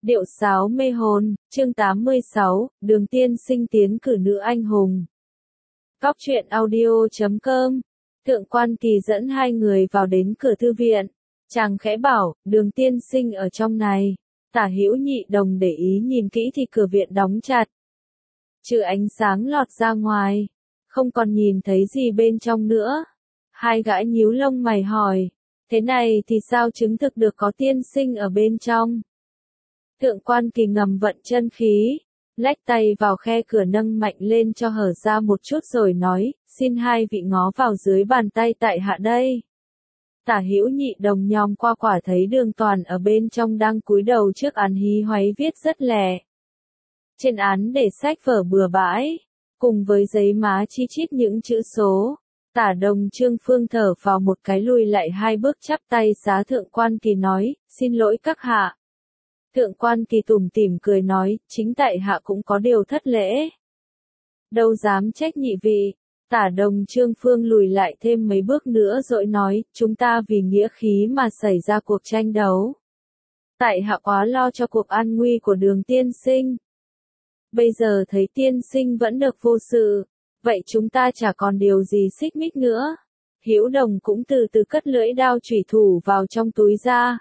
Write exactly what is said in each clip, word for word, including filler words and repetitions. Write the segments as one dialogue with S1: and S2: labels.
S1: Điệu sáo mê hồn, chương tám mươi sáu, Đường Tiên Sinh tiến cử nữ anh hùng. Góc truyện audio chấm com. Thượng Quan Kỳ dẫn hai người vào đến cửa thư viện. Chàng khẽ bảo, Đường Tiên Sinh ở trong này. Tả Hữu Nhị Đồng để ý nhìn kỹ thì cửa viện đóng chặt. Trừ ánh sáng lọt ra ngoài, không còn nhìn thấy gì bên trong nữa. Hai gã nhíu lông mày hỏi, thế này thì sao chứng thực được có tiên sinh ở bên trong? Thượng Quan Kỳ ngầm vận chân khí, lách tay vào khe cửa nâng mạnh lên cho hở ra một chút rồi nói, xin hai vị ngó vào dưới bàn tay tại hạ đây. Tả Hữu Nhị Đồng nhòm qua quả thấy Đường Toàn ở bên trong đang cúi đầu trước án hí hoáy viết rất lẹ. Trên án để sách vở bừa bãi, cùng với giấy má chi chít những chữ số. Tả Đồng Trương Phương thở vào một cái lùi lại hai bước chắp tay xá Thượng Quan Kỳ nói, xin lỗi các hạ. Thượng Quan Kỳ tủm tỉm cười nói, chính tại hạ cũng có điều thất lễ. Đâu dám trách nhị vị. Tả Đồng Trương Phương lùi lại thêm mấy bước nữa rồi nói, chúng ta vì nghĩa khí mà xảy ra cuộc tranh đấu. Tại hạ quá lo cho cuộc an nguy của Đường tiên sinh. Bây giờ thấy tiên sinh vẫn được vô sự, vậy chúng ta chả còn điều gì xích mích nữa. Hữu Đồng cũng từ từ cất lưỡi đao chủy thủ vào trong túi ra.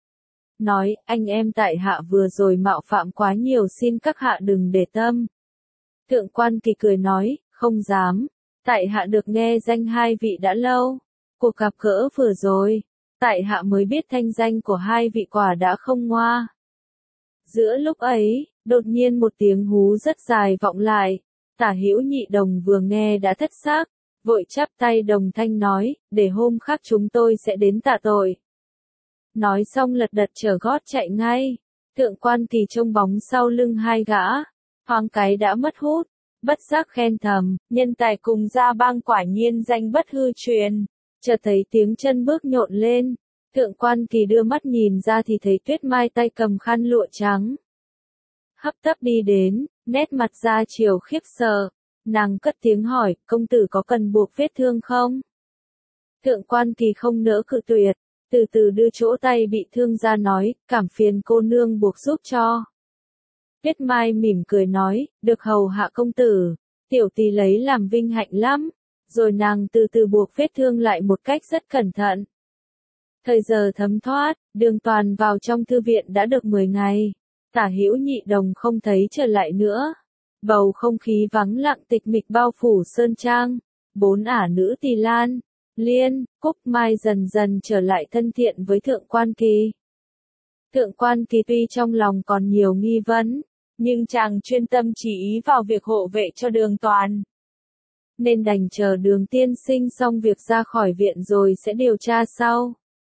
S1: Nói, anh em tại hạ vừa rồi mạo phạm quá nhiều, xin các hạ đừng để tâm. Thượng Quan Kỳ cười nói, không dám, tại hạ được nghe danh hai vị đã lâu. Cuộc gặp gỡ vừa rồi, tại hạ mới biết thanh danh của hai vị quả đã không ngoa. Giữa lúc ấy, đột nhiên một tiếng hú rất dài vọng lại. Tả Hữu Nhị Đồng vừa nghe đã thất xác, vội chắp tay đồng thanh nói, để hôm khác chúng tôi sẽ đến tạ tội. Nói xong lật đật trở gót chạy ngay. Thượng Quan Kỳ trông bóng sau lưng hai gã, thoáng cái đã mất hút, bất giác khen thầm, nhân tài cùng gia bang quả nhiên danh bất hư truyền. Chợt thấy tiếng chân bước nhộn lên, Thượng Quan Kỳ đưa mắt nhìn ra thì thấy Tuyết Mai tay cầm khăn lụa trắng. Hấp tấp đi đến, nét mặt ra chiều khiếp sợ, nàng cất tiếng hỏi, công tử có cần buộc vết thương không? Thượng Quan Kỳ không nỡ cự tuyệt, từ từ đưa chỗ tay bị thương ra nói, cảm phiền cô nương buộc giúp cho. Tuyết Mai mỉm cười nói, được hầu hạ công tử, tiểu tỳ lấy làm vinh hạnh lắm, rồi nàng từ từ buộc vết thương lại một cách rất cẩn thận. Thời giờ thấm thoát, Đường Toàn vào trong thư viện đã được mười ngày, Tả Hữu Nhị Đồng không thấy trở lại nữa. Bầu không khí vắng lặng tịch mịch bao phủ sơn trang, bốn ả nữ Tỳ Lan, Liên, Cúc Mai dần dần trở lại thân thiện với Thượng Quan Kỳ. Thượng Quan Kỳ tuy trong lòng còn nhiều nghi vấn, nhưng chàng chuyên tâm chỉ ý vào việc hộ vệ cho Đường Toàn. Nên đành chờ Đường tiên sinh xong việc ra khỏi viện rồi sẽ điều tra sau.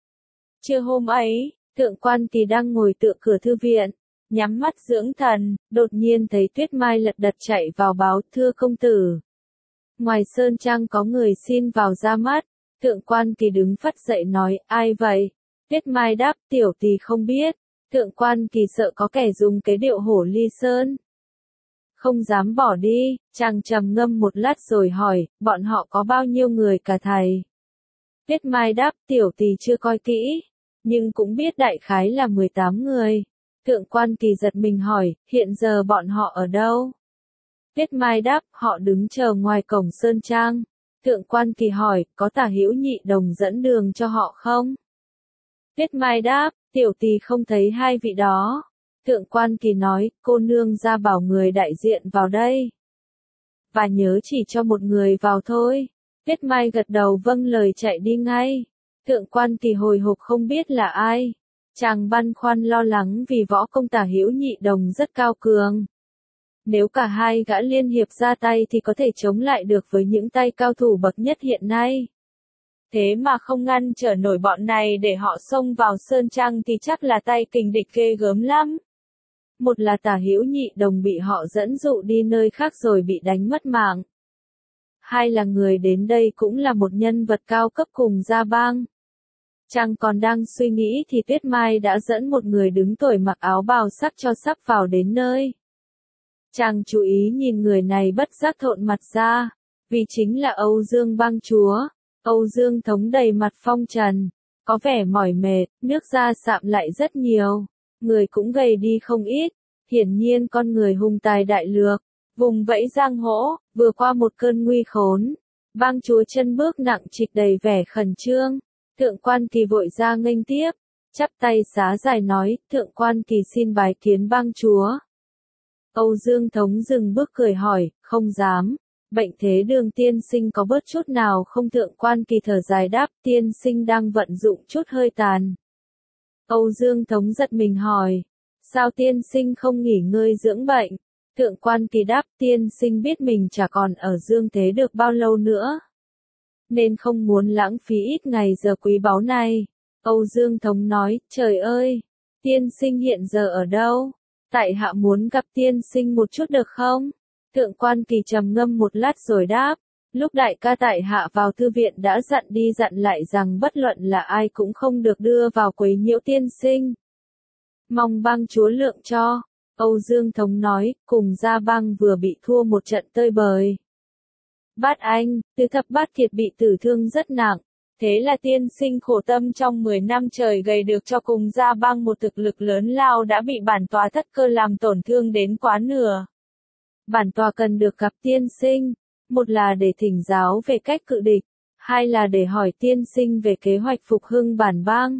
S1: Trưa hôm ấy, Thượng Quan Kỳ đang ngồi tựa cửa thư viện, nhắm mắt dưỡng thần, đột nhiên thấy Tuyết Mai lật đật chạy vào báo, thưa công tử. Ngoài sơn trang có người xin vào ra mắt. Thượng Quan Kỳ đứng phắt dậy nói, ai vậy? Tuyết Mai đáp, tiểu tỳ không biết. Thượng Quan Kỳ sợ có kẻ dùng cái điệu hổ ly sơn. Không dám bỏ đi, chàng trầm ngâm một lát rồi hỏi, bọn họ có bao nhiêu người cả thầy? Tuyết Mai đáp, tiểu tỳ chưa coi kỹ, nhưng cũng biết đại khái là mười tám người. Thượng Quan Kỳ giật mình hỏi, hiện giờ bọn họ ở đâu? Tuyết Mai đáp, họ đứng chờ ngoài cổng sơn trang. Thượng Quan Kỳ hỏi, có Tả Hữu Nhị Đồng dẫn đường cho họ không? Tuyết Mai đáp, tiểu tỳ không thấy hai vị đó. Thượng Quan Kỳ nói, cô nương ra bảo người đại diện vào đây. Và nhớ chỉ cho một người vào thôi. Tuyết Mai gật đầu vâng lời chạy đi ngay. Thượng Quan Kỳ hồi hộp không biết là ai. Chàng băn khoăn lo lắng vì võ công Tả Hữu Nhị Đồng rất cao cường. Nếu cả hai gã liên hiệp ra tay thì có thể chống lại được với những tay cao thủ bậc nhất hiện nay. Thế mà không ngăn trở nổi bọn này để họ xông vào sơn trang thì chắc là tay kình địch ghê gớm lắm. Một là Tả Hữu Nhị Đồng bị họ dẫn dụ đi nơi khác rồi bị đánh mất mạng. Hai là người đến đây cũng là một nhân vật cao cấp cùng gia bang. Chàng còn đang suy nghĩ thì Tuyết Mai đã dẫn một người đứng tuổi mặc áo bào sắc cho sắp vào đến nơi. Chàng chú ý nhìn người này bất giác thộn mặt ra, vì chính là Âu Dương bang chúa. Âu Dương thống đầy mặt phong trần, có vẻ mỏi mệt, nước da sạm lại rất nhiều. người cũng gầy đi không ít, hiển nhiên con người hùng tài đại lược, vùng vẫy giang hồ, vừa qua một cơn nguy khốn. Bang chúa chân bước nặng trịch đầy vẻ khẩn trương, Thượng quan Kỳ vội ra nghênh tiếp, chắp tay xá dài nói, Thượng quan Kỳ xin bái kiến bang chúa. Âu Dương Thống dừng bước cười hỏi, không dám, bệnh thế Đường tiên sinh có bớt chút nào không? Thượng quan Kỳ thở dài đáp, tiên sinh đang vận dụng chút hơi tàn. Âu Dương Thống giật mình hỏi, sao tiên sinh không nghỉ ngơi dưỡng bệnh? Thượng quan Kỳ đáp, tiên sinh biết mình chả còn ở dương thế được bao lâu nữa, nên không muốn lãng phí ít ngày giờ quý báu này. Âu Dương Thống nói, trời ơi, tiên sinh hiện giờ ở đâu? Tại hạ muốn gặp tiên sinh một chút được không? Thượng quan Kỳ trầm ngâm một lát rồi đáp, lúc đại ca tại hạ vào thư viện đã dặn đi dặn lại rằng bất luận là ai cũng không được đưa vào quấy nhiễu tiên sinh. Mong bang chúa lượng cho. Âu Dương Thống nói, cùng Gia Bang vừa bị thua một trận tơi bời. Bát Anh, Tứ Thập Bát Thiệt bị tử thương rất nặng, thế là tiên sinh khổ tâm trong mười năm trời gầy được cho cùng Gia Bang một thực lực lớn lao đã bị bản tòa thất cơ làm tổn thương đến quá nửa. Bản tòa cần được gặp tiên sinh, một là để thỉnh giáo về cách cự địch, hai là để hỏi tiên sinh về kế hoạch phục hưng bản bang.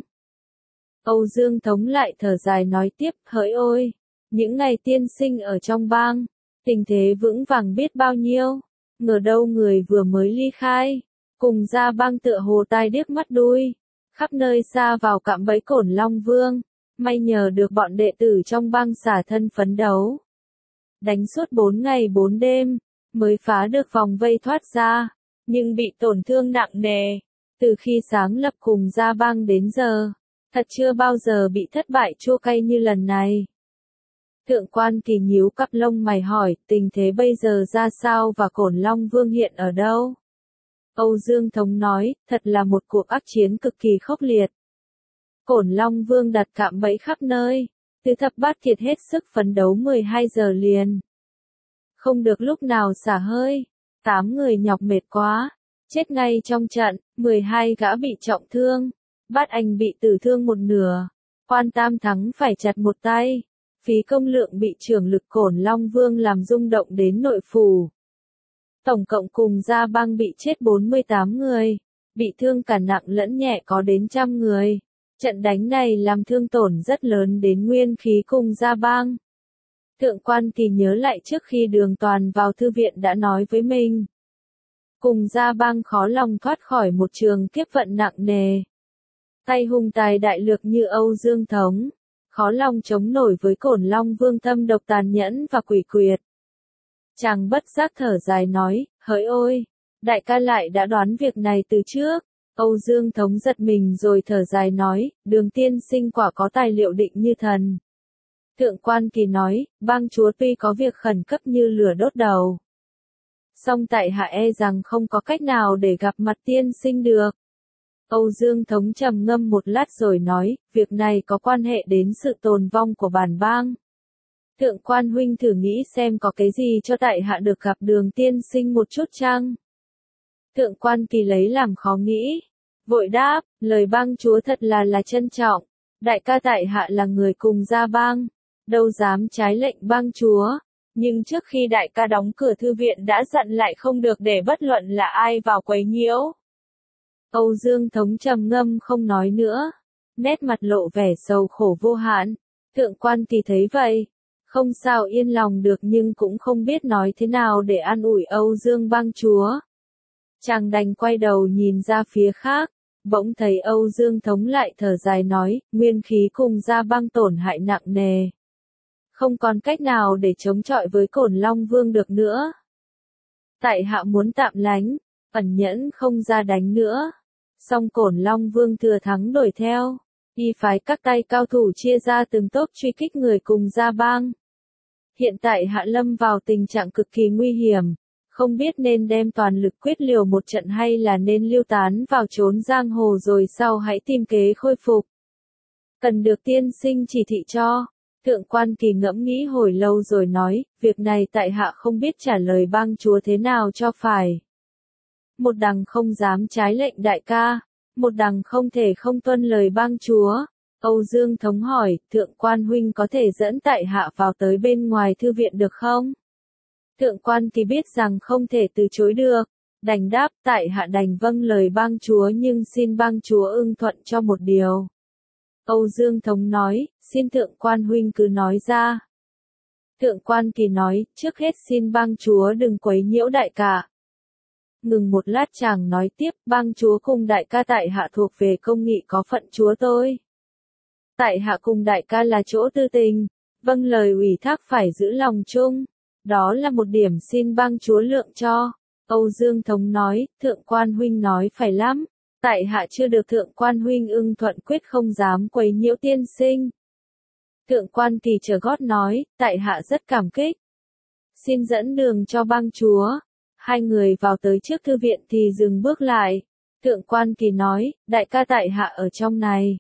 S1: Âu Dương Thống lại thở dài nói tiếp, hỡi ôi, những ngày tiên sinh ở trong bang, tình thế vững vàng biết bao nhiêu, ngờ đâu người vừa mới ly khai, cùng Gia Bang tựa hồ tai điếc mắt đuôi, khắp nơi xa vào cạm bẫy Cổn Long Vương, may nhờ được bọn đệ tử trong bang xả thân phấn đấu. Đánh suốt bốn ngày bốn đêm, mới phá được vòng vây thoát ra, nhưng bị tổn thương nặng nề, từ khi sáng lập cùng Gia Bang đến giờ, thật chưa bao giờ bị thất bại chua cay như lần này. Thượng quan Kỳ nhíu cặp lông mày hỏi, tình thế bây giờ ra sao và Cổn Long Vương hiện ở đâu? Âu Dương Thống nói, thật là một cuộc ác chiến cực kỳ khốc liệt. Cổn Long Vương đặt cạm bẫy khắp nơi, Tứ Thập Bát Thiệt hết sức phấn đấu mười hai giờ liền. Không được lúc nào xả hơi, tám người nhọc mệt quá, chết ngay trong trận, mười hai gã bị trọng thương, Bát Anh bị tử thương một nửa, Quan Tam Thắng phải chặt một tay. Phí Công Lượng bị trưởng lực Cổn Long Vương làm rung động đến nội phủ. Tổng cộng cùng Gia Bang bị chết bốn mươi tám người, bị thương cả nặng lẫn nhẹ có đến trăm người. Trận đánh này làm thương tổn rất lớn đến nguyên khí cùng Gia Bang. Thượng quan Kỳ nhớ lại trước khi Đường Toàn vào thư viện đã nói với mình. Cùng Gia Bang khó lòng thoát khỏi một trường kiếp vận nặng nề. Tay hùng tài đại lược như Âu Dương Thống, khó lòng chống nổi với Cổn Long Vương thâm độc tàn nhẫn và quỷ quyệt. Chàng bất giác thở dài nói, hỡi ôi, đại ca lại đã đoán việc này từ trước. Âu Dương Thống giật mình rồi thở dài nói, Đường tiên sinh quả có tài liệu định như thần. Thượng quan Kỳ nói, bang chúa tuy có việc khẩn cấp như lửa đốt đầu, song tại hạ e rằng không có cách nào để gặp mặt tiên sinh được. Âu Dương Thống trầm ngâm một lát rồi nói, việc này có quan hệ đến sự tồn vong của bản bang. Thượng quan huynh thử nghĩ xem có cái gì cho tại hạ được gặp Đường tiên sinh một chút chăng? Thượng quan Kỳ lấy làm khó nghĩ, vội đáp, lời bang chúa thật là là trân trọng, đại ca tại hạ là người cùng Gia Bang, đâu dám trái lệnh bang chúa, nhưng trước khi đại ca đóng cửa thư viện đã dặn lại không được để bất luận là ai vào quấy nhiễu. Âu Dương Thống trầm ngâm không nói nữa, nét mặt lộ vẻ sầu khổ vô hạn. Thượng quan Kỳ thấy vậy, không sao yên lòng được nhưng cũng không biết nói thế nào để an ủi Âu Dương bang chúa. Chàng đành quay đầu nhìn ra phía khác, bỗng thấy Âu Dương Thống lại thở dài nói, nguyên khí cùng Gia Bang tổn hại nặng nề. Không còn cách nào để chống chọi với Cổn Long Vương được nữa. Tại hạ muốn tạm lánh, ẩn nhẫn không ra đánh nữa. Song Cổn Long Vương thừa thắng đuổi theo, y phái các tay cao thủ chia ra từng tốp truy kích người cùng Gia Bang. Hiện tại hạ lâm vào tình trạng cực kỳ nguy hiểm, không biết nên đem toàn lực quyết liều một trận hay là nên lưu tán vào trốn giang hồ rồi sau hãy tìm kế khôi phục. Cần được tiên sinh chỉ thị cho. Thượng quan Kỳ ngẫm nghĩ hồi lâu rồi nói, việc này tại hạ không biết trả lời bang chúa thế nào cho phải. Một đằng không dám trái lệnh đại ca, một đằng không thể không tuân lời bang chúa. Âu Dương Thống hỏi, thượng quan huynh có thể dẫn tại hạ vào tới bên ngoài thư viện được không? Thượng quan Kỳ biết rằng không thể từ chối được, đành đáp, tại hạ đành vâng lời bang chúa nhưng xin bang chúa ưng thuận cho một điều. Âu Dương Thống nói, xin thượng quan huynh cứ nói ra. Thượng quan Kỳ nói, trước hết xin bang chúa đừng quấy nhiễu đại ca. Ngừng một lát chàng nói tiếp, bang chúa cùng đại ca tại hạ thuộc về công nghị có phận chúa tôi. Tại hạ cùng đại ca là chỗ tư tình, vâng lời ủy thác phải giữ lòng chung. Đó là một điểm xin bang chúa lượng cho. Âu Dương Thống nói, thượng quan huynh nói phải lắm. Tại hạ chưa được thượng quan huynh ưng thuận quyết không dám quấy nhiễu tiên sinh. Thượng quan Kỳ chờ gót nói, tại hạ rất cảm kích. Xin dẫn đường cho bang chúa. Hai người vào tới trước thư viện thì dừng bước lại. Thượng quan Kỳ nói, đại ca tại hạ ở trong này.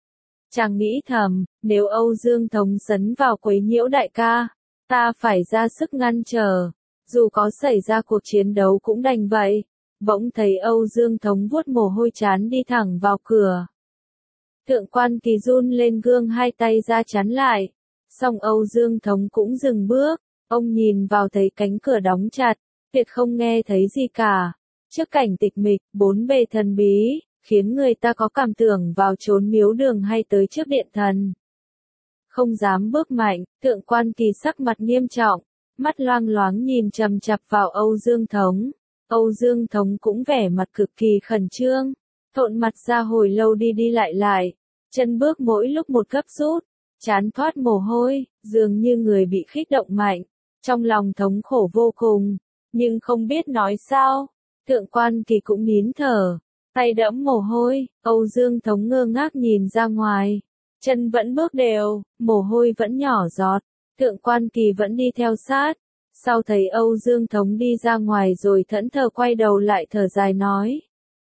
S1: Chàng nghĩ thầm, nếu Âu Dương Thống sấn vào quấy nhiễu đại ca, ta phải ra sức ngăn trở. Dù có xảy ra cuộc chiến đấu cũng đành vậy. Bỗng thấy Âu Dương Thống vuốt mồ hôi chán đi thẳng vào cửa. Thượng quan Kỳ run lên gương hai tay ra chắn lại. Xong Âu Dương Thống cũng dừng bước. Ông nhìn vào thấy cánh cửa đóng chặt. Tuyệt không nghe thấy gì cả. Trước cảnh tịch mịch, bốn bề thần bí, khiến người ta có cảm tưởng vào trốn miếu đường hay tới trước điện thần. Không dám bước mạnh, thượng quan Kỳ sắc mặt nghiêm trọng, mắt loang loáng nhìn chằm chằm vào Âu Dương Thống. Âu Dương Thống cũng vẻ mặt cực kỳ khẩn trương, thộn mặt ra hồi lâu đi đi lại lại, chân bước mỗi lúc một gấp rút, trán thoát mồ hôi, dường như người bị kích động mạnh, trong lòng thống khổ vô cùng, nhưng không biết nói sao. Thượng quan Kỳ cũng nín thở, tay đẫm mồ hôi, Âu Dương Thống ngơ ngác nhìn ra ngoài, chân vẫn bước đều, mồ hôi vẫn nhỏ giọt, thượng quan Kỳ vẫn đi theo sát. Sau thấy Âu Dương Thống đi ra ngoài rồi thẫn thờ quay đầu lại thở dài nói.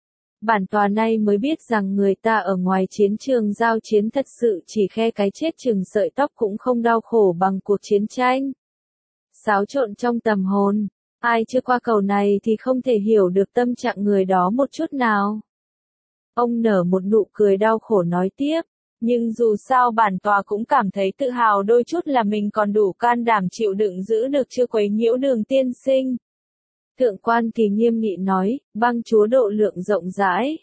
S1: Bản tòa nay mới biết rằng người ta ở ngoài chiến trường giao chiến thật sự chỉ khe cái chết chừng sợi tóc cũng không đau khổ bằng cuộc chiến tranh. Xáo trộn trong tầm hồn, ai chưa qua cầu này thì không thể hiểu được tâm trạng người đó một chút nào. Ông nở một nụ cười đau khổ nói tiếp. Nhưng dù sao bản tòa cũng cảm thấy tự hào đôi chút là mình còn đủ can đảm chịu đựng giữ được chưa quấy nhiễu Đường tiên sinh. Thượng quan Kỳ nghiêm nghị nói, bang chúa độ lượng rộng rãi.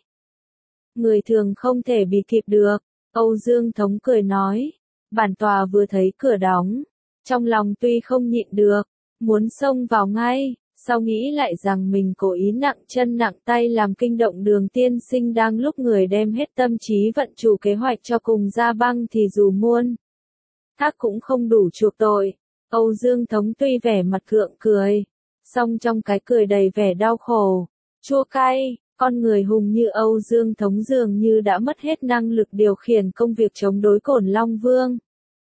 S1: Người thường không thể bị kịp được. Âu Dương Thống cười nói, bản tòa vừa thấy cửa đóng, trong lòng tuy không nhịn được, muốn xông vào ngay. Sau nghĩ lại rằng mình cố ý nặng chân nặng tay làm kinh động Đường tiên sinh đang lúc người đem hết tâm trí vận chủ kế hoạch cho cùng ra băng thì dù muôn thác cũng không đủ chuộc tội. Âu Dương Thống tuy vẻ mặt gượng cười, song trong cái cười đầy vẻ đau khổ, chua cay, con người hùng như Âu Dương Thống dường như đã mất hết năng lực điều khiển công việc chống đối Cổn Long Vương.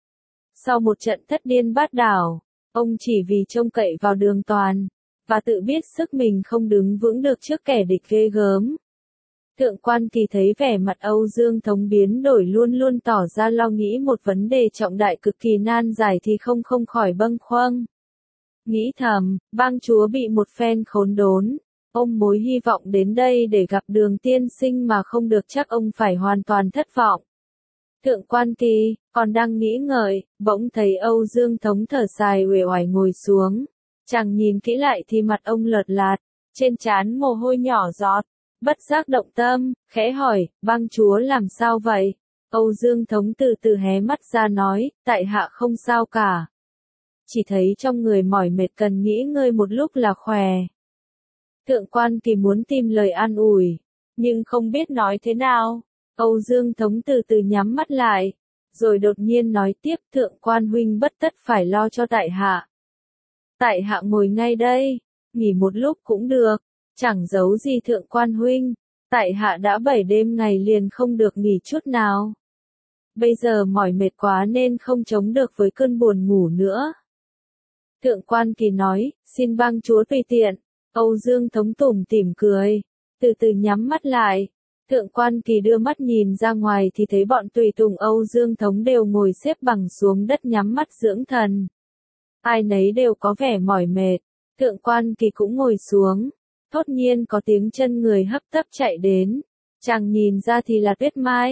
S1: Sau một trận thất điên bát đảo, ông chỉ vì trông cậy vào Đường Toàn và tự biết sức mình không đứng vững được trước kẻ địch ghê gớm. Thượng quan Kỳ thấy vẻ mặt Âu Dương Thống biến đổi luôn luôn tỏ ra lo nghĩ một vấn đề trọng đại cực kỳ nan giải thì không không khỏi bâng khuâng. Nghĩ thầm, bang chúa bị một phen khốn đốn, ông mối hy vọng đến đây để gặp Đường tiên sinh mà không được chắc ông phải hoàn toàn thất vọng. Thượng quan Kỳ, còn đang nghĩ ngợi, bỗng thấy Âu Dương Thống thở dài uể oải ngồi xuống. Chàng nhìn kỹ lại thì mặt ông lợt lạt, trên trán mồ hôi nhỏ giọt, bất giác động tâm, khẽ hỏi, bang chúa làm sao vậy? Âu Dương Thống từ từ hé mắt ra nói, tại hạ không sao cả. Chỉ thấy trong người mỏi mệt cần nghỉ ngơi một lúc là khỏe. Thượng quan Kỳ muốn tìm lời an ủi, nhưng không biết nói thế nào. Âu Dương Thống từ từ nhắm mắt lại, rồi đột nhiên nói tiếp, thượng quan huynh bất tất phải lo cho tại hạ. Tại hạ ngồi ngay đây, nghỉ một lúc cũng được, chẳng giấu gì thượng quan huynh, tại hạ đã bảy đêm ngày liền không được nghỉ chút nào. Bây giờ mỏi mệt quá nên không chống được với cơn buồn ngủ nữa. Thượng quan Kỳ nói, xin bang chúa tùy tiện. Âu Dương Thống tủm tỉm cười, từ từ nhắm mắt lại. Thượng quan Kỳ đưa mắt nhìn ra ngoài thì thấy bọn tùy tùng Âu Dương Thống đều ngồi xếp bằng xuống đất nhắm mắt dưỡng thần. Ai nấy đều có vẻ mỏi mệt, thượng quan Kỳ cũng ngồi xuống, thốt nhiên có tiếng chân người hấp tấp chạy đến, chàng nhìn ra thì là Tuyết Mai.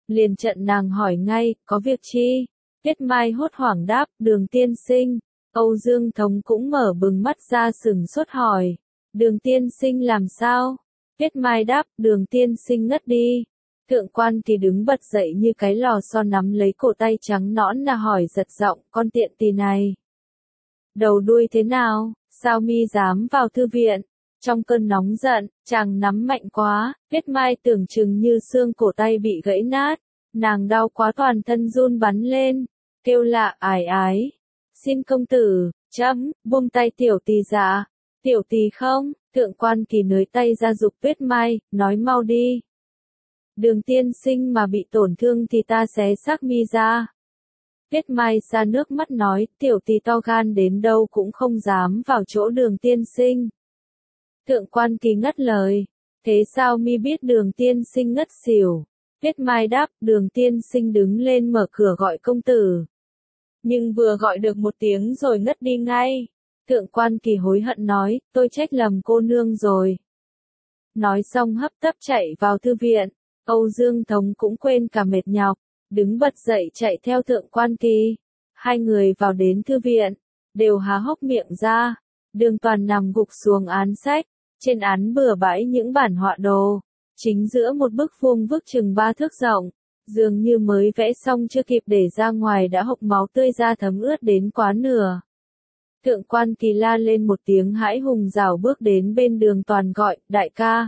S1: Liền trận nàng hỏi ngay, có việc chi? Tuyết Mai hốt hoảng đáp, Đường tiên sinh. Âu Dương Thống cũng mở bừng mắt ra sừng sốt hỏi, Đường tiên sinh làm sao? Tuyết Mai đáp, Đường tiên sinh ngất đi. Thượng quan thì đứng bật dậy như cái lò xo nắm lấy cổ tay trắng nõn là hỏi giật giọng, con tiện tỳ này. Đầu đuôi thế nào, sao mi dám vào thư viện? Trong cơn nóng giận, chàng nắm mạnh quá, Tuyết Mai tưởng chừng như xương cổ tay bị gãy nát, nàng đau quá toàn thân run bắn lên, kêu lạ ải ái. Xin công tử, chấm, buông tay tiểu tỳ dạ. Tiểu tỳ không, thượng quan kỳ nới tay ra giục Tuyết Mai, nói mau đi. Đường tiên sinh mà bị tổn thương thì ta xé xác mi ra. Tuyết Mai ra nước mắt nói, tiểu tỳ to gan đến đâu cũng không dám vào chỗ đường tiên sinh. Thượng quan kỳ ngắt lời, thế sao mi biết đường tiên sinh ngất xỉu? Tuyết Mai đáp, đường tiên sinh đứng lên mở cửa gọi công tử. Nhưng vừa gọi được một tiếng rồi ngất đi ngay. Thượng quan kỳ hối hận nói, tôi trách lầm cô nương rồi. Nói xong hấp tấp chạy vào thư viện, Âu Dương Thống cũng quên cả mệt nhọc, đứng bật dậy chạy theo thượng quan kỳ. Hai người vào đến thư viện, đều há hốc miệng ra. Đường Toàn nằm gục xuống án sách, trên án bừa bãi những bản họa đồ. Chính giữa một bức vuông vức chừng ba thước rộng, dường như mới vẽ xong chưa kịp để ra ngoài đã hộc máu tươi ra thấm ướt đến quá nửa. Thượng quan kỳ la lên một tiếng hãi hùng rảo bước đến bên Đường Toàn gọi, đại ca.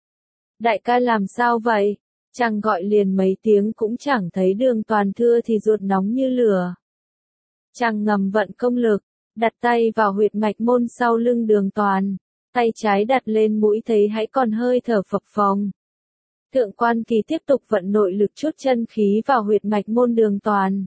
S1: Đại ca làm sao vậy? Chàng gọi liền mấy tiếng cũng chẳng thấy Đường Toàn thưa thì ruột nóng như lửa. Chàng ngầm vận công lực, đặt tay vào huyệt mạch môn sau lưng Đường Toàn, tay trái đặt lên mũi thấy hãy còn hơi thở phập phồng. Thượng quan kỳ tiếp tục vận nội lực chút chân khí vào huyệt mạch môn Đường Toàn.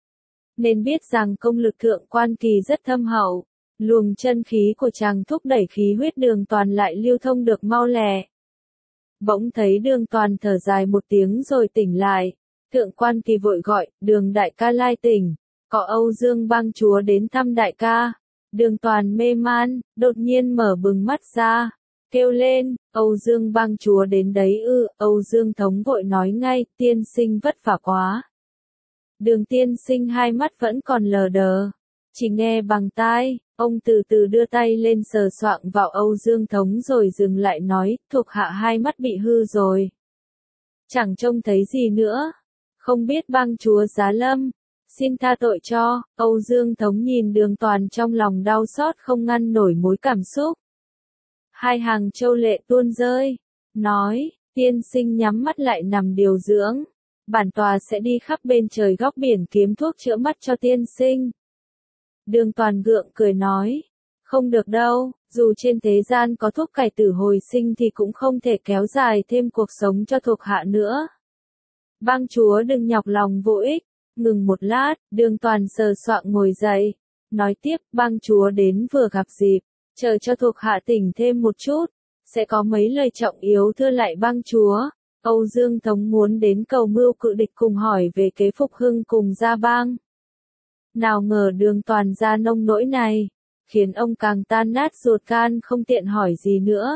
S1: Nên biết rằng công lực thượng quan kỳ rất thâm hậu, luồng chân khí của chàng thúc đẩy khí huyết Đường Toàn lại lưu thông được mau lẹ. Bỗng thấy Đường Toàn thở dài một tiếng rồi tỉnh lại, thượng quan kỳ vội gọi, Đường đại ca lai tỉnh, có Âu Dương bang chúa đến thăm đại ca. Đường Toàn mê man, đột nhiên mở bừng mắt ra, kêu lên, Âu Dương bang chúa đến đấy ư, Âu Dương Thống vội nói ngay, tiên sinh vất vả quá. Đường tiên sinh hai mắt vẫn còn lờ đờ, chỉ nghe bằng tai, ông từ từ đưa tay lên sờ soạng vào Âu Dương Thống rồi dừng lại nói, thuộc hạ hai mắt bị hư rồi. Chẳng trông thấy gì nữa, không biết bang chúa giá lâm. Xin tha tội cho, Âu Dương Thống nhìn Đường Toàn trong lòng đau xót không ngăn nổi mối cảm xúc. Hai hàng châu lệ tuôn rơi, nói, tiên sinh nhắm mắt lại nằm điều dưỡng. Bản tòa sẽ đi khắp bên trời góc biển kiếm thuốc chữa mắt cho tiên sinh. Đường Toàn gượng cười nói, không được đâu, dù trên thế gian có thuốc cải tử hồi sinh thì cũng không thể kéo dài thêm cuộc sống cho thuộc hạ nữa. Bang chúa đừng nhọc lòng vô ích. Ngừng một lát, Đường Toàn sờ soạng ngồi dậy, nói tiếp, bang chúa đến vừa gặp dịp, chờ cho thuộc hạ tỉnh thêm một chút, sẽ có mấy lời trọng yếu thưa lại bang chúa. Âu Dương Thống muốn đến cầu mưu cự địch cùng hỏi về kế phục hưng cùng gia bang. Nào ngờ Đường Toàn ra nông nỗi này, khiến ông càng tan nát ruột gan không tiện hỏi gì nữa.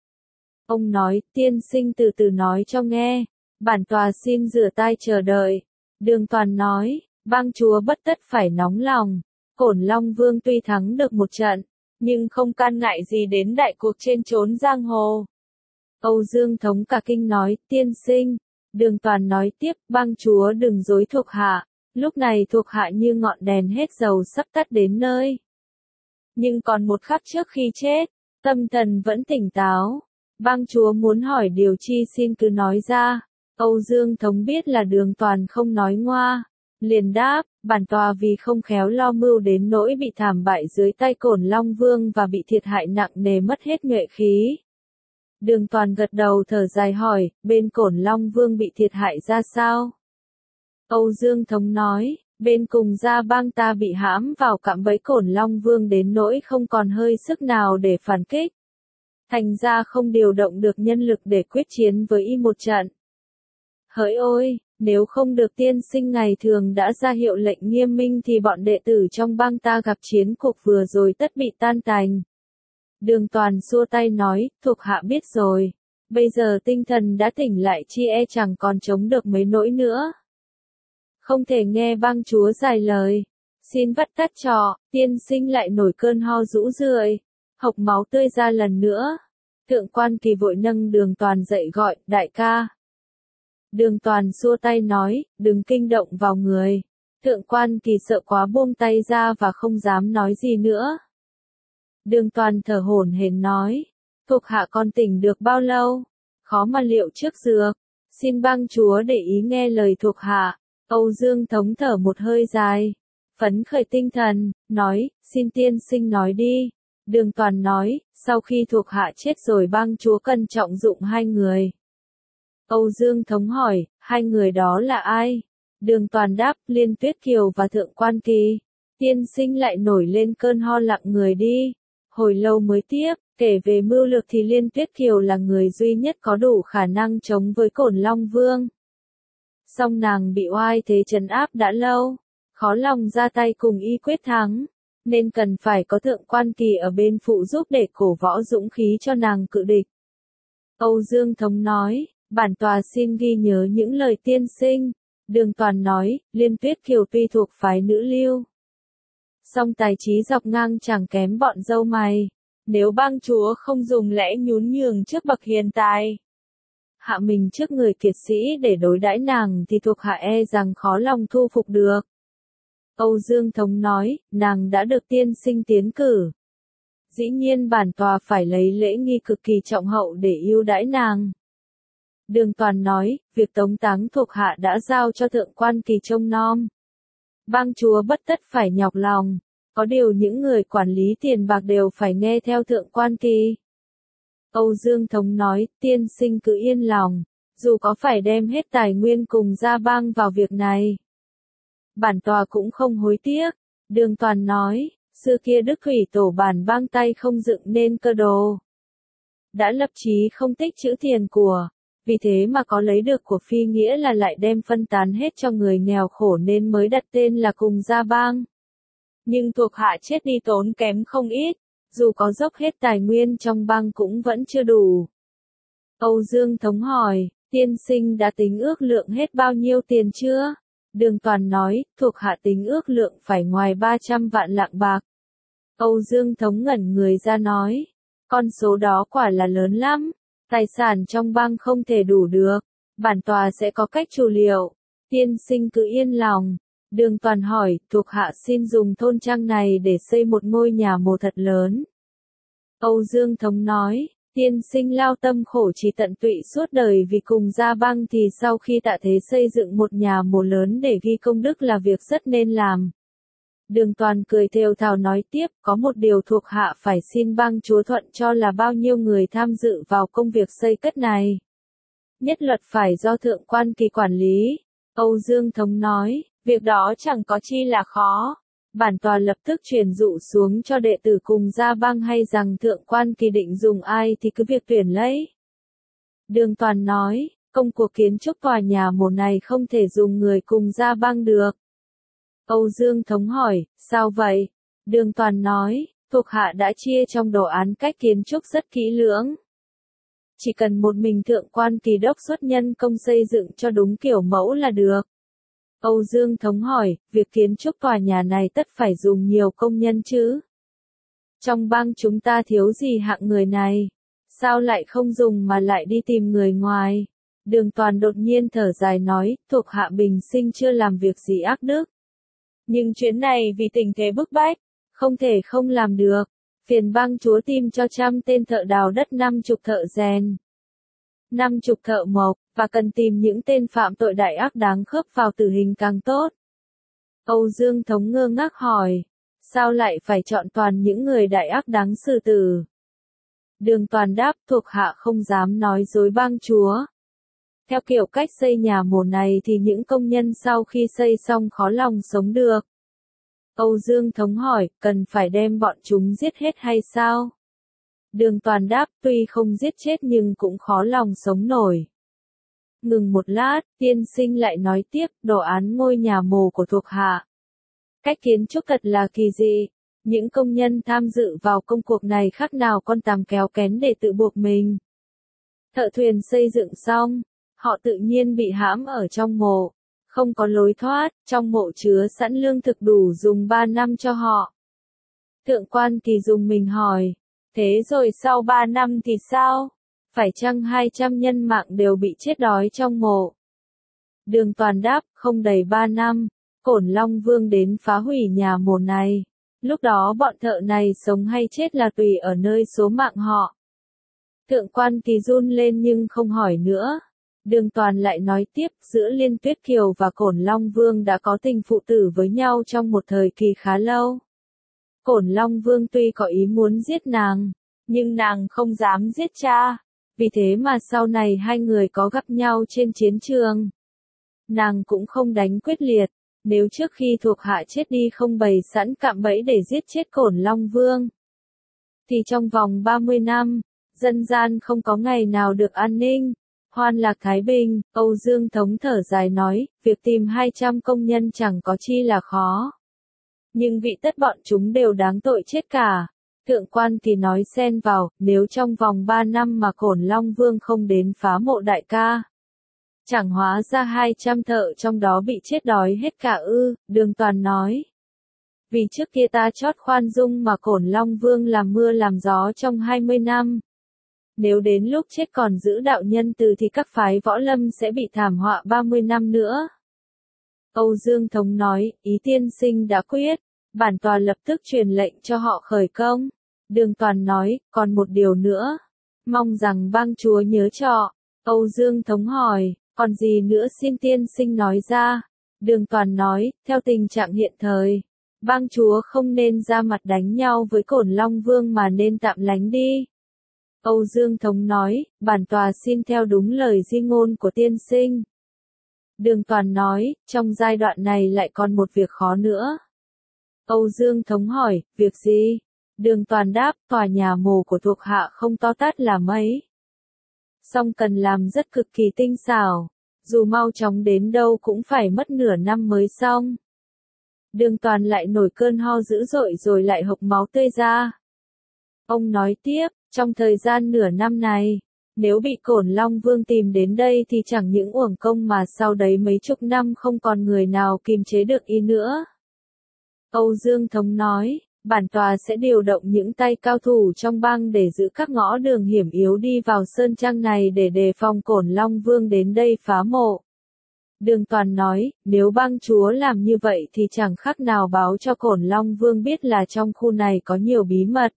S1: Ông nói, tiên sinh từ từ nói cho nghe, bản tòa xin rửa tai chờ đợi. Đường Toàn nói, bang chúa bất tất phải nóng lòng, Cổn Long Vương tuy thắng được một trận, nhưng không can ngại gì đến đại cuộc trên chốn giang hồ. Âu Dương Thống cả kinh nói, tiên sinh. Đường Toàn nói tiếp, bang chúa đừng dối thuộc hạ, lúc này thuộc hạ như ngọn đèn hết dầu sắp tắt đến nơi. Nhưng còn một khắc trước khi chết, tâm thần vẫn tỉnh táo, bang chúa muốn hỏi điều chi xin cứ nói ra. Âu Dương Thống biết là Đường Toàn không nói ngoa, liền đáp, bản tòa vì không khéo lo mưu đến nỗi bị thảm bại dưới tay Cổn Long Vương và bị thiệt hại nặng nề mất hết nhuệ khí. Đường Toàn gật đầu thở dài hỏi, bên Cổn Long Vương bị thiệt hại ra sao? Âu Dương Thống nói, bên cùng gia bang ta bị hãm vào cạm bẫy Cổn Long Vương đến nỗi không còn hơi sức nào để phản kích. Thành ra không điều động được nhân lực để quyết chiến với y một trận. Hỡi ôi, nếu không được tiên sinh ngày thường đã ra hiệu lệnh nghiêm minh thì bọn đệ tử trong bang ta gặp chiến cuộc vừa rồi tất bị tan tành. Đường Toàn xua tay nói, thuộc hạ biết rồi. Bây giờ tinh thần đã tỉnh lại chi e chẳng còn chống được mấy nỗi nữa. Không thể nghe bang chúa dài lời. Xin vắt tắt trò, tiên sinh lại nổi cơn ho rũ rượi, hộc máu tươi ra lần nữa. Thượng quan kỳ vội nâng Đường Toàn dậy gọi, đại ca. Đường Toàn xua tay nói, đừng kinh động vào người. Thượng quan kỳ sợ quá buông tay ra và không dám nói gì nữa. Đường Toàn thở hổn hển nói, thuộc hạ con tỉnh được bao lâu? Khó mà liệu trước dược. Xin bang chúa để ý nghe lời thuộc hạ. Âu Dương Thống thở một hơi dài, phấn khởi tinh thần, nói, xin tiên sinh nói đi. Đường Toàn nói, sau khi thuộc hạ chết rồi bang chúa cần trọng dụng hai người. Âu Dương Thống hỏi, hai người đó là ai? Đường Toàn đáp, Liên Tuyết Kiều và Thượng quan Kỳ. Tiên sinh lại nổi lên cơn ho lặng người đi. Hồi lâu mới tiếp, kể về mưu lược thì Liên Tuyết Kiều là người duy nhất có đủ khả năng chống với Cổn Long Vương. Song nàng bị oai thế trấn áp đã lâu, khó lòng ra tay cùng y quyết thắng, nên cần phải có Thượng quan Kỳ ở bên phụ giúp để cổ võ dũng khí cho nàng cự địch. Âu Dương Thống nói, bản tòa xin ghi nhớ những lời tiên sinh. Đường Toàn nói, Liên Tuyết Kiều tuy thuộc phái nữ lưu, song tài trí dọc ngang chẳng kém bọn dâu mày. Nếu bang chúa không dùng lẽ nhún nhường trước bậc hiền tài, hạ mình trước người kiệt sĩ để đối đãi nàng thì thuộc hạ e rằng khó lòng thu phục được. Âu Dương Thống nói, nàng đã được tiên sinh tiến cử. Dĩ nhiên bản tòa phải lấy lễ nghi cực kỳ trọng hậu để ưu đãi nàng. Đường Toàn nói, việc tống táng thuộc hạ đã giao cho Thượng quan Kỳ trông nom. Bang chúa bất tất phải nhọc lòng, có điều những người quản lý tiền bạc đều phải nghe theo Thượng quan Kỳ. Âu Dương Thống nói, tiên sinh cứ yên lòng, dù có phải đem hết tài nguyên cùng gia bang vào việc này, bản tòa cũng không hối tiếc. Đường Toàn nói, xưa kia Đức Thủy Tổ bản bang tay không dựng nên cơ đồ, đã lập chí không tích trữ tiền của, vì thế mà có lấy được của phi nghĩa là lại đem phân tán hết cho người nghèo khổ nên mới đặt tên là cùng gia bang. Nhưng thuộc hạ chết đi tốn kém không ít, dù có dốc hết tài nguyên trong bang cũng vẫn chưa đủ. Âu Dương Thống hỏi, tiên sinh đã tính ước lượng hết bao nhiêu tiền chưa? Đường Toàn nói, thuộc hạ tính ước lượng phải ngoài ba trăm vạn lạng bạc. Âu Dương Thống ngẩn người ra nói, con số đó quả là lớn lắm, tài sản trong bang không thể đủ được, bản tòa sẽ có cách chu liệu, tiên sinh cứ yên lòng. Đường Toàn hỏi, thuộc hạ xin dùng thôn trang này để xây một ngôi nhà mồ thật lớn. Âu Dương Thống nói, tiên sinh lao tâm khổ trí tận tụy suốt đời vì cùng gia bang thì sau khi tạ thế xây dựng một nhà mồ lớn để ghi công đức là việc rất nên làm. Đường Toàn cười thều thào nói tiếp, có một điều thuộc hạ phải xin bang chúa thuận cho là bao nhiêu người tham dự vào công việc xây cất này. Nhất luật phải do Thượng quan Kỳ quản lý. Âu Dương Thống nói, việc đó chẳng có chi là khó. Bản tòa lập tức truyền dụ xuống cho đệ tử cùng gia bang hay rằng Thượng quan Kỳ định dùng ai thì cứ việc tuyển lấy. Đường Toàn nói, công cuộc kiến trúc tòa nhà mồ này không thể dùng người cùng gia bang được. Âu Dương Thống hỏi, sao vậy? Đường Toàn nói, thuộc hạ đã chia trong đồ án cách kiến trúc rất kỹ lưỡng. Chỉ cần một mình Thượng quan Kỳ đốc xuất nhân công xây dựng cho đúng kiểu mẫu là được. Âu Dương Thống hỏi, việc kiến trúc tòa nhà này tất phải dùng nhiều công nhân chứ? Trong bang chúng ta thiếu gì hạng người này? Sao lại không dùng mà lại đi tìm người ngoài? Đường Toàn đột nhiên thở dài nói, thuộc hạ bình sinh chưa làm việc gì ác đức. Nhưng chuyến này vì tình thế bức bách, không thể không làm được. Phiền bang chúa tìm cho trăm tên thợ đào đất năm chục thợ rèn, năm chục thợ mộc, và cần tìm những tên phạm tội đại ác đáng khớp vào tử hình càng tốt. Âu Dương Thống ngơ ngác hỏi, sao lại phải chọn toàn những người đại ác đáng xử tử? Đường Toàn đáp, thuộc hạ không dám nói dối bang chúa. Theo kiểu cách xây nhà mồ này thì những công nhân sau khi xây xong khó lòng sống được. Âu Dương Thống hỏi, cần phải đem bọn chúng giết hết hay sao? Đường Toàn đáp, tuy không giết chết nhưng cũng khó lòng sống nổi. Ngừng một lát, tiên sinh lại nói tiếp, đồ án ngôi nhà mồ của thuộc hạ. Cách kiến trúc thật là kỳ dị. Những công nhân tham dự vào công cuộc này khác nào con tằm kéo kén để tự buộc mình. Thợ thuyền xây dựng xong, họ tự nhiên bị hãm ở trong mộ. Không có lối thoát, trong mộ chứa sẵn lương thực đủ dùng ba năm cho họ. Thượng quan Kỳ dùng mình hỏi, thế rồi sau ba năm thì sao? Phải chăng hai trăm nhân mạng đều bị chết đói trong mộ? Đường Toàn đáp, không đầy ba năm, Cổn Long Vương đến phá hủy nhà mồ này. Lúc đó bọn thợ này sống hay chết là tùy ở nơi số mạng họ. Thượng quan Kỳ run lên nhưng không hỏi nữa. Đường Toàn lại nói tiếp, giữa Liên Tuyết Kiều và Cổn Long Vương đã có tình phụ tử với nhau trong một thời kỳ khá lâu. Cổn Long Vương tuy có ý muốn giết nàng, nhưng nàng không dám giết cha. Vì thế mà sau này hai người có gặp nhau trên chiến trường. Nàng cũng không đánh quyết liệt, nếu trước khi thuộc hạ chết đi không bày sẵn cạm bẫy để giết chết Cổn Long Vương. Thì trong vòng ba mươi năm, dân gian không có ngày nào được an ninh, hoan lạc thái bình. Âu Dương Thống thở dài nói, việc tìm hai trăm công nhân chẳng có chi là khó. Nhưng vị tất bọn chúng đều đáng tội chết cả. Thượng quan Kỳ nói xen vào, nếu trong vòng ba năm mà Cổn Long Vương không đến phá mộ đại ca. Chẳng hóa ra hai trăm thợ trong đó bị chết đói hết cả ư, Đường Toàn nói. Vì trước kia ta chót khoan dung mà Cổn Long Vương làm mưa làm gió trong hai mươi năm. Nếu đến lúc chết còn giữ đạo nhân từ thì các phái võ lâm sẽ bị thảm họa ba mươi năm nữa. Âu Dương Thống nói, ý tiên sinh đã quyết, bản tòa lập tức truyền lệnh cho họ khởi công. Đường Toàn nói, còn một điều nữa, mong rằng bang chúa nhớ trọ. Âu Dương Thống hỏi, còn gì nữa xin tiên sinh nói ra. Đường Toàn nói, theo tình trạng hiện thời, bang chúa không nên ra mặt đánh nhau với Cổn Long Vương mà nên tạm lánh đi. Âu Dương Thống nói, bản tòa xin theo đúng lời di ngôn của tiên sinh. Đường Toàn nói, trong giai đoạn này lại còn một việc khó nữa. Âu Dương Thống hỏi, việc gì? Đường Toàn đáp, tòa nhà mồ của thuộc hạ không to tát là mấy. Song cần làm rất cực kỳ tinh xảo, dù mau chóng đến đâu cũng phải mất nửa năm mới xong. Đường Toàn lại nổi cơn ho dữ dội rồi lại hộc máu tươi ra. Ông nói tiếp, trong thời gian nửa năm này, nếu bị Cổn Long Vương tìm đến đây thì chẳng những uổng công mà sau đấy mấy chục năm không còn người nào kiềm chế được y nữa. Âu Dương Thống nói, bản tòa sẽ điều động những tay cao thủ trong bang để giữ các ngõ đường hiểm yếu đi vào sơn trang này để đề phòng Cổn Long Vương đến đây phá mộ. Đường Toàn nói, nếu bang chúa làm như vậy thì chẳng khác nào báo cho Cổn Long Vương biết là trong khu này có nhiều bí mật.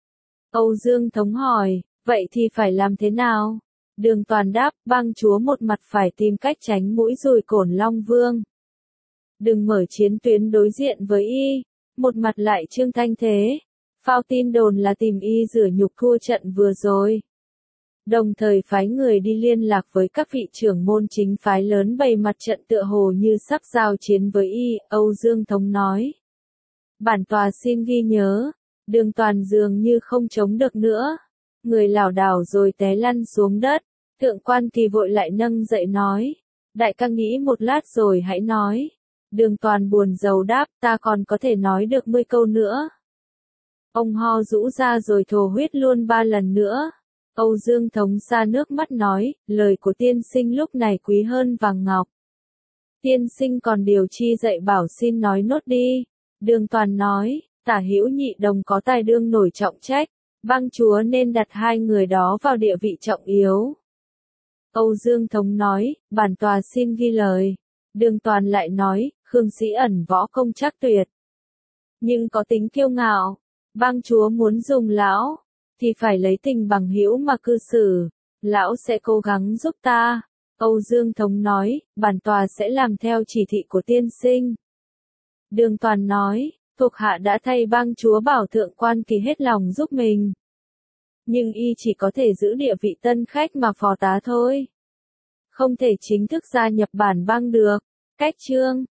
S1: Âu Dương Thống hỏi, vậy thì phải làm thế nào? Đường Toàn đáp, bang chúa một mặt phải tìm cách tránh mũi dùi Cổn Long Vương. Đừng mở chiến tuyến đối diện với y, một mặt lại trương thanh thế. Phao tin đồn là tìm y rửa nhục thua trận vừa rồi. Đồng thời phái người đi liên lạc với các vị trưởng môn chính phái lớn bày mặt trận tựa hồ như sắp giao chiến với y, Âu Dương Thống nói. Bản tòa xin ghi nhớ. Đường Toàn dường như không chống được nữa. Người lảo đảo rồi té lăn xuống đất. Thượng quan Kỳ vội lại nâng dậy nói. Đại ca nghĩ một lát rồi hãy nói. Đường Toàn buồn rầu đáp, ta còn có thể nói được mươi câu nữa. Ông ho rũ ra rồi thổ huyết luôn ba lần nữa. Âu Dương Thống xa nước mắt nói, lời của tiên sinh lúc này quý hơn vàng ngọc. Tiên sinh còn điều chi dạy bảo xin nói nốt đi. Đường Toàn nói, Tả Hữu Nhị Đồng có tài đương nổi trọng trách, bang chúa nên đặt hai người đó vào địa vị trọng yếu. Âu Dương Thống nói, bản tòa xin ghi lời. Đường Toàn lại nói, Khương Sĩ Ẩn võ công chắc tuyệt, nhưng có tính kiêu ngạo, bang chúa muốn dùng lão, thì phải lấy tình bằng hữu mà cư xử, lão sẽ cố gắng giúp ta. Âu Dương Thống nói, bản tòa sẽ làm theo chỉ thị của tiên sinh. Đường Toàn nói, thuộc hạ đã thay bang chúa bảo Thượng quan Kỳ hết lòng giúp mình. Nhưng y chỉ có thể giữ địa vị tân khách mà phò tá thôi. Không thể chính thức gia nhập bản bang được. Cách chương